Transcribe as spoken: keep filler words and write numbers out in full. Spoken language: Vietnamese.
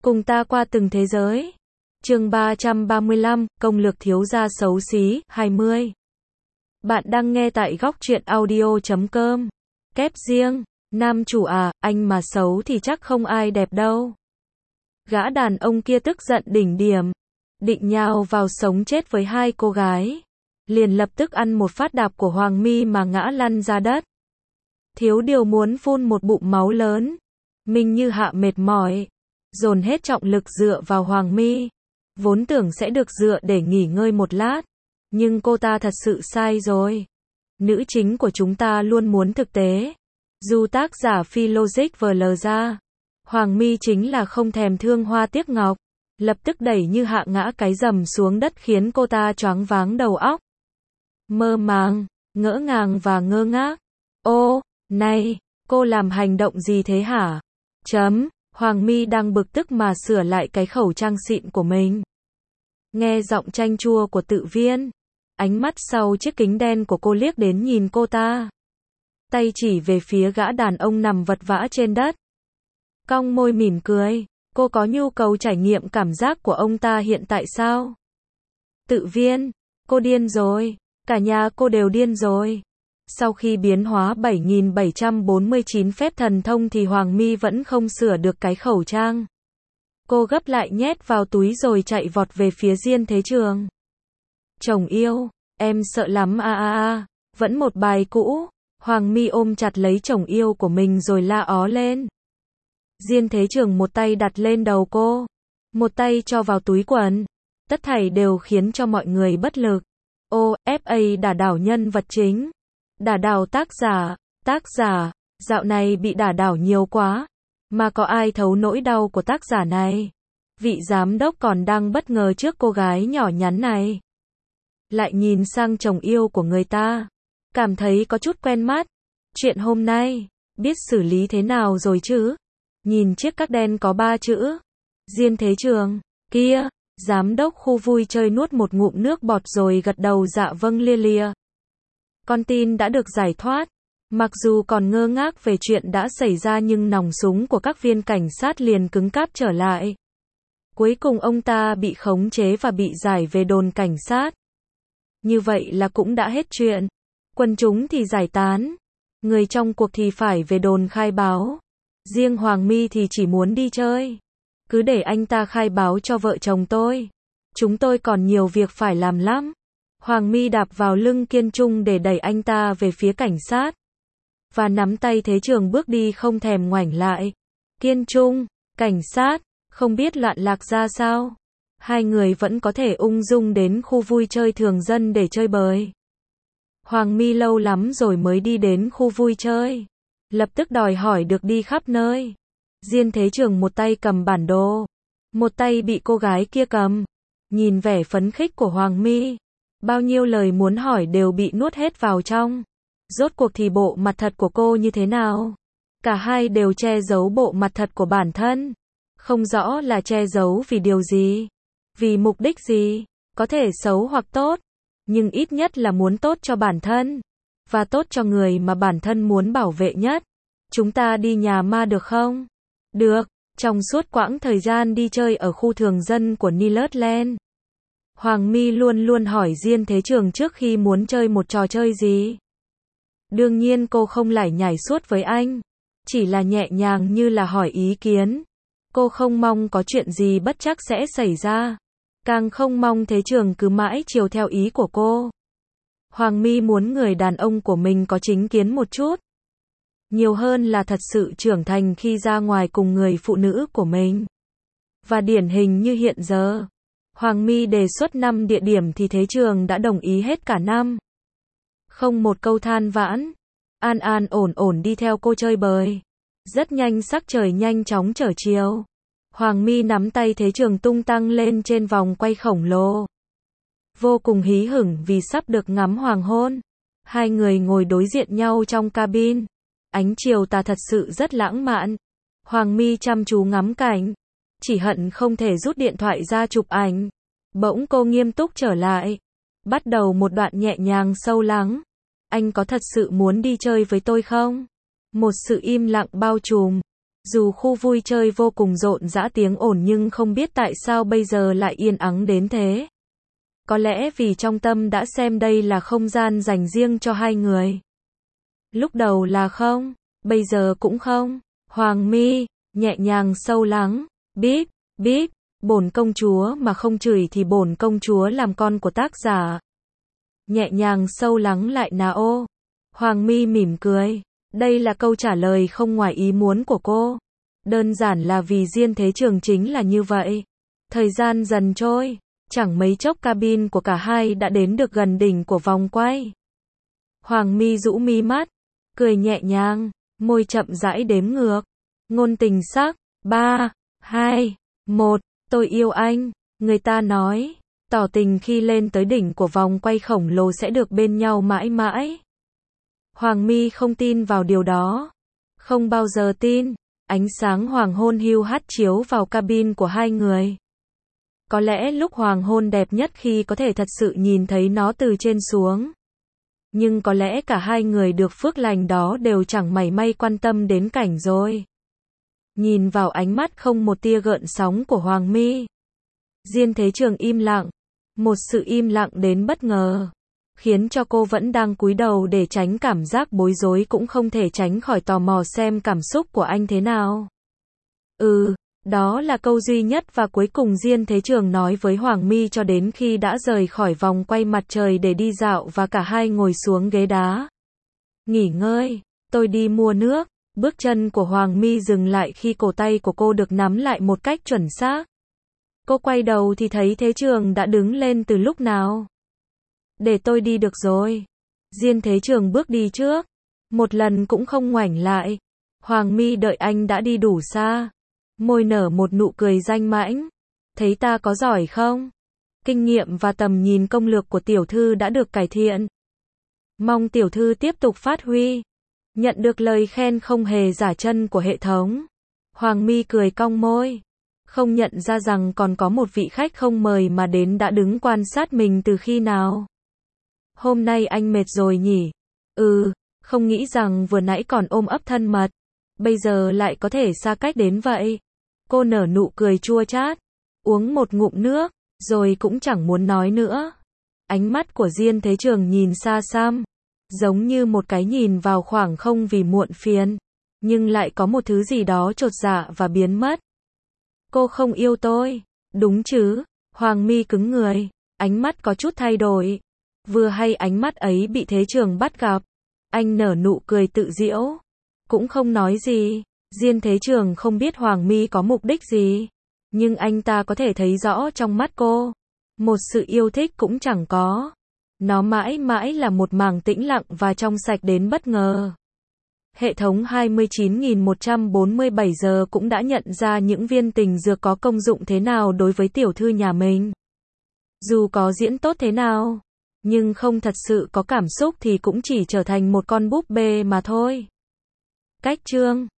Cùng ta qua từng thế giới. Chương ba trăm ba mươi lăm, công lược thiếu gia xấu xí, hai mươi. Bạn đang nghe tại góc truyện audio chấm com. Kép riêng, nam chủ à, anh mà xấu thì chắc không ai đẹp đâu. Gã đàn ông kia tức giận đỉnh điểm, định nhào vào sống chết với hai cô gái. Liền lập tức ăn một phát đạp của Hoàng My mà ngã lăn ra đất. Thiếu điều muốn phun một bụng máu lớn. Minh Như Hạ mệt mỏi, dồn hết trọng lực dựa vào Hoàng My. Vốn tưởng sẽ được dựa để nghỉ ngơi một lát, nhưng cô ta thật sự sai rồi. Nữ chính của chúng ta luôn muốn thực tế. Dù tác giả phi logic vờ lờ ra, Hoàng My chính là không thèm thương hoa tiếc ngọc, lập tức đẩy Như Hạ ngã cái rầm xuống đất khiến cô ta choáng váng đầu óc. Mơ màng, ngỡ ngàng và ngơ ngác. Ô, này, cô làm hành động gì thế hả? Chấm, Hoàng My đang bực tức mà sửa lại cái khẩu trang xịn của mình. Nghe giọng chanh chua của Tự Viên, ánh mắt sau chiếc kính đen của cô liếc đến nhìn cô ta. Tay chỉ về phía gã đàn ông nằm vật vã trên đất. Cong môi mỉm cười, cô có nhu cầu trải nghiệm cảm giác của ông ta hiện tại sao? Tự Viên, cô điên rồi, cả nhà cô đều điên rồi. Sau khi biến hóa bảy nghìn bảy trăm bốn mươi chín phép thần thông thì Hoàng My vẫn không sửa được cái khẩu trang. Cô gấp lại nhét vào túi rồi chạy vọt về phía Diên Thế Trường. Chồng yêu, em sợ lắm a a a, vẫn một bài cũ. Hoàng My ôm chặt lấy chồng yêu của mình rồi la ó lên. Diên Thế Trường một tay đặt lên đầu cô, một tay cho vào túi quần. Tất thảy đều khiến cho mọi người bất lực. Ô, ép a đả đảo nhân vật chính. Đả đảo tác giả, tác giả, dạo này bị đả đảo nhiều quá. Mà có ai thấu nỗi đau của tác giả này? Vị giám đốc còn đang bất ngờ trước cô gái nhỏ nhắn này. Lại nhìn sang chồng yêu của người ta, cảm thấy có chút quen mắt. Chuyện hôm nay, biết xử lý thế nào rồi chứ? Nhìn chiếc các đen có ba chữ. Diên Thế Trường, kia, giám đốc khu vui chơi nuốt một ngụm nước bọt rồi gật đầu dạ vâng lia lịa. Con tin đã được giải thoát. Mặc dù còn ngơ ngác về chuyện đã xảy ra nhưng nòng súng của các viên cảnh sát liền cứng cáp trở lại. Cuối cùng ông ta bị khống chế và bị giải về đồn cảnh sát. Như vậy là cũng đã hết chuyện. Quần chúng thì giải tán. Người trong cuộc thì phải về đồn khai báo. Riêng Hoàng My thì chỉ muốn đi chơi. Cứ để anh ta khai báo cho vợ chồng tôi. Chúng tôi còn nhiều việc phải làm lắm. Hoàng My đạp vào lưng Kiên Trung để đẩy anh ta về phía cảnh sát. Và nắm tay Thế Trường bước đi không thèm ngoảnh lại. Kiên Trung, cảnh sát, không biết loạn lạc ra sao. Hai người vẫn có thể ung dung đến khu vui chơi thường dân để chơi bời. Hoàng My lâu lắm rồi mới đi đến khu vui chơi. Lập tức đòi hỏi được đi khắp nơi. Diên Thế Trường một tay cầm bản đồ, một tay bị cô gái kia cầm. Nhìn vẻ phấn khích của Hoàng My, bao nhiêu lời muốn hỏi đều bị nuốt hết vào trong. Rốt cuộc thì bộ mặt thật của cô như thế nào? Cả hai đều che giấu bộ mặt thật của bản thân. Không rõ là che giấu vì điều gì, vì mục đích gì, có thể xấu hoặc tốt, nhưng ít nhất là muốn tốt cho bản thân, và tốt cho người mà bản thân muốn bảo vệ nhất. Chúng ta đi nhà ma được không? Được, trong suốt quãng thời gian đi chơi ở khu thường dân của Nilotland, Hoàng My luôn luôn hỏi Diên Thế Trường trước khi muốn chơi một trò chơi gì. Đương nhiên cô không lải nhải suốt với anh, chỉ là nhẹ nhàng như là hỏi ý kiến. Cô không mong có chuyện gì bất trắc sẽ xảy ra, càng không mong Thế Trường cứ mãi chiều theo ý của cô. Hoàng My muốn người đàn ông của mình có chính kiến một chút, nhiều hơn là thật sự trưởng thành khi ra ngoài cùng người phụ nữ của mình. Và điển hình như hiện giờ, Hoàng My đề xuất năm địa điểm thì Thế Trường đã đồng ý hết cả năm. Không một câu than vãn, an an ổn ổn đi theo cô chơi bời. Rất nhanh sắc trời nhanh chóng trở chiều. Hoàng My nắm tay Thế Trường tung tăng lên trên vòng quay khổng lồ. Vô cùng hí hửng vì sắp được ngắm hoàng hôn. Hai người ngồi đối diện nhau trong cabin. Ánh chiều tà thật sự rất lãng mạn. Hoàng My chăm chú ngắm cảnh, chỉ hận không thể rút điện thoại ra chụp ảnh. Bỗng cô nghiêm túc trở lại, bắt đầu một đoạn nhẹ nhàng sâu lắng. Anh có thật sự muốn đi chơi với tôi không? Một sự im lặng bao trùm. Dù khu vui chơi vô cùng rộn rã tiếng ồn nhưng không biết tại sao bây giờ lại yên ắng đến thế. Có lẽ vì trong tâm đã xem đây là không gian dành riêng cho hai người. Lúc đầu là không, bây giờ cũng không. Hoàng mi, nhẹ nhàng sâu lắng, bíp, bíp, bổn công chúa mà không chửi thì bổn công chúa làm con của tác giả. Nhẹ nhàng sâu lắng lại nà ô. Hoàng mi mỉm cười. Đây là câu trả lời không ngoài ý muốn của cô. Đơn giản là vì Diên Thế Trường chính là như vậy. Thời gian dần trôi, chẳng mấy chốc cabin của cả hai đã đến được gần đỉnh của vòng quay. Hoàng mi rũ mi mắt, cười nhẹ nhàng, môi chậm rãi đếm ngược. Ngôn tình sắc, ba, hai, một, tôi yêu anh, người ta nói, tỏ tình khi lên tới đỉnh của vòng quay khổng lồ sẽ được bên nhau mãi mãi. Hoàng mi không tin vào điều đó. Không bao giờ tin. Ánh sáng hoàng hôn hiu hắt chiếu vào cabin của hai người. Có lẽ lúc hoàng hôn đẹp nhất khi có thể thật sự nhìn thấy nó từ trên xuống. Nhưng có lẽ cả hai người được phước lành đó đều chẳng mảy may quan tâm đến cảnh rồi. Nhìn vào ánh mắt không một tia gợn sóng của Hoàng mi, Diên Thế Trường im lặng. Một sự im lặng đến bất ngờ, khiến cho cô vẫn đang cúi đầu để tránh cảm giác bối rối cũng không thể tránh khỏi tò mò xem cảm xúc của anh thế nào. Ừ, đó là câu duy nhất và cuối cùng Diên Thế Trường nói với Hoàng mi cho đến khi đã rời khỏi vòng quay mặt trời để đi dạo và cả hai ngồi xuống ghế đá. Nghỉ ngơi, tôi đi mua nước. Bước chân của Hoàng mi dừng lại khi cổ tay của cô được nắm lại một cách chuẩn xác. Cô quay đầu thì thấy Thế Trường đã đứng lên từ lúc nào. Để tôi đi được rồi. Diên Thế Trường bước đi trước. Một lần cũng không ngoảnh lại. Hoàng mi đợi anh đã đi đủ xa. Môi nở một nụ cười danh mãnh. Thấy ta có giỏi không? Kinh nghiệm và tầm nhìn công lược của tiểu thư đã được cải thiện. Mong tiểu thư tiếp tục phát huy. Nhận được lời khen không hề giả chân của hệ thống. Hoàng mi cười cong môi. Không nhận ra rằng còn có một vị khách không mời mà đến đã đứng quan sát mình từ khi nào. Hôm nay anh mệt rồi nhỉ? Ừ, không nghĩ rằng vừa nãy còn ôm ấp thân mật. Bây giờ lại có thể xa cách đến vậy. Cô nở nụ cười chua chát. Uống một ngụm nước, rồi cũng chẳng muốn nói nữa. Ánh mắt của Diên Thế Trường nhìn xa xăm. Giống như một cái nhìn vào khoảng không vì muộn phiền. Nhưng lại có một thứ gì đó chột dạ và biến mất. Cô không yêu tôi, đúng chứ? Hoàng mi cứng người, ánh mắt có chút thay đổi. Vừa hay ánh mắt ấy bị Thế Trường bắt gặp. Anh nở nụ cười tự giễu. Cũng không nói gì. Diên Thế Trường không biết Hoàng mi có mục đích gì. Nhưng anh ta có thể thấy rõ trong mắt cô. Một sự yêu thích cũng chẳng có. Nó mãi mãi là một mảng tĩnh lặng và trong sạch đến bất ngờ. Hệ thống hai mươi chín nghìn một trăm bốn mươi bảy giờ cũng đã nhận ra những viên tình dược có công dụng thế nào đối với tiểu thư nhà mình. Dù có diễn tốt thế nào, nhưng không thật sự có cảm xúc thì cũng chỉ trở thành một con búp bê mà thôi. Cách chương